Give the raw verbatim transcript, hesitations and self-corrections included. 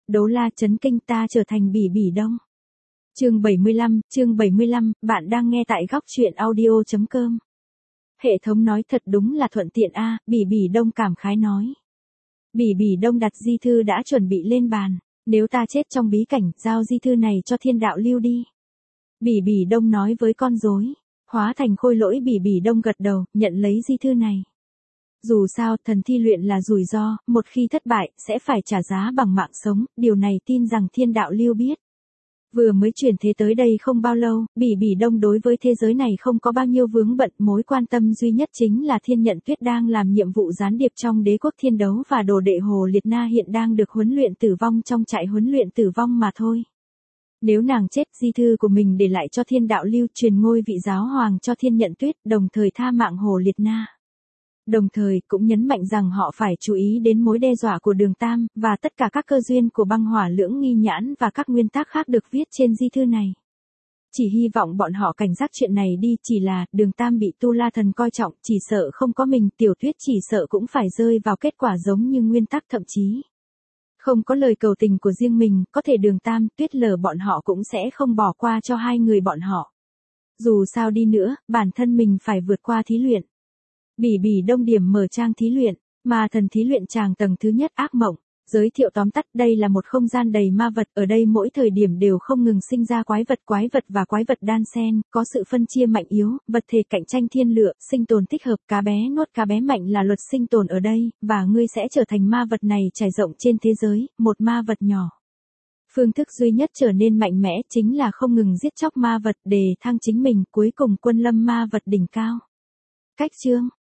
Đấu la chấn kinh ta trở thành Bỉ Bỉ Đông. Chương bảy mươi lăm, chương bảy mươi lăm, bạn đang nghe tại góc truyện audio chấm com. Hệ thống nói thật đúng là thuận tiện a, Bỉ Bỉ Đông cảm khái nói. Bỉ Bỉ Đông đặt di thư đã chuẩn bị lên bàn, nếu ta chết trong bí cảnh, giao di thư này cho thiên đạo lưu đi. Bỉ Bỉ Đông nói với con rối, hóa thành khôi lỗi. Bỉ Bỉ Đông gật đầu, nhận lấy di thư này. Dù sao, thần thi luyện là rủi ro, một khi thất bại, sẽ phải trả giá bằng mạng sống, điều này tin rằng thiên đạo lưu biết. Vừa mới chuyển thế tới đây không bao lâu, Bỉ Bỉ Đông đối với thế giới này không có bao nhiêu vướng bận, mối quan tâm duy nhất chính là Thiên Nhận Tuyết đang làm nhiệm vụ gián điệp trong đế quốc thiên đấu và đồ đệ Hồ Liệt Na hiện đang được huấn luyện tử vong trong trại huấn luyện tử vong mà thôi. Nếu nàng chết, di thư của mình để lại cho thiên đạo lưu, truyền ngôi vị giáo hoàng cho Thiên Nhận Tuyết, đồng thời tha mạng Hồ Liệt Na. Đồng thời, cũng nhấn mạnh rằng họ phải chú ý đến mối đe dọa của Đường Tam, và tất cả các cơ duyên của băng hỏa lưỡng nghi nhãn và các nguyên tắc khác được viết trên di thư này. Chỉ hy vọng bọn họ cảnh giác chuyện này đi, chỉ là, Đường Tam bị Tu La Thần coi trọng, chỉ sợ không có mình, Tiểu Tuyết chỉ sợ cũng phải rơi vào kết quả giống như nguyên tắc, thậm chí không có lời cầu tình của riêng mình, có thể Đường Tam, Tuyết Lở bọn họ cũng sẽ không bỏ qua cho hai người bọn họ. Dù sao đi nữa, bản thân mình phải vượt qua thí luyện. Bỉ Bỉ Đông điểm mở trang thí luyện, ma thần thí luyện tràng tầng thứ nhất ác mộng. Giới thiệu tóm tắt, đây là một không gian đầy ma vật, ở đây mỗi thời điểm đều không ngừng sinh ra quái vật, quái vật và quái vật đan xen, có sự phân chia mạnh yếu, vật thể cạnh tranh thiên lựa, sinh tồn thích hợp, cá bé nuốt cá bé mạnh là luật sinh tồn ở đây, và ngươi sẽ trở thành ma vật này trải rộng trên thế giới, một ma vật nhỏ. Phương thức duy nhất trở nên mạnh mẽ chính là không ngừng giết chóc ma vật để thăng chính mình, cuối cùng quân lâm ma vật đỉnh cao. Cách chương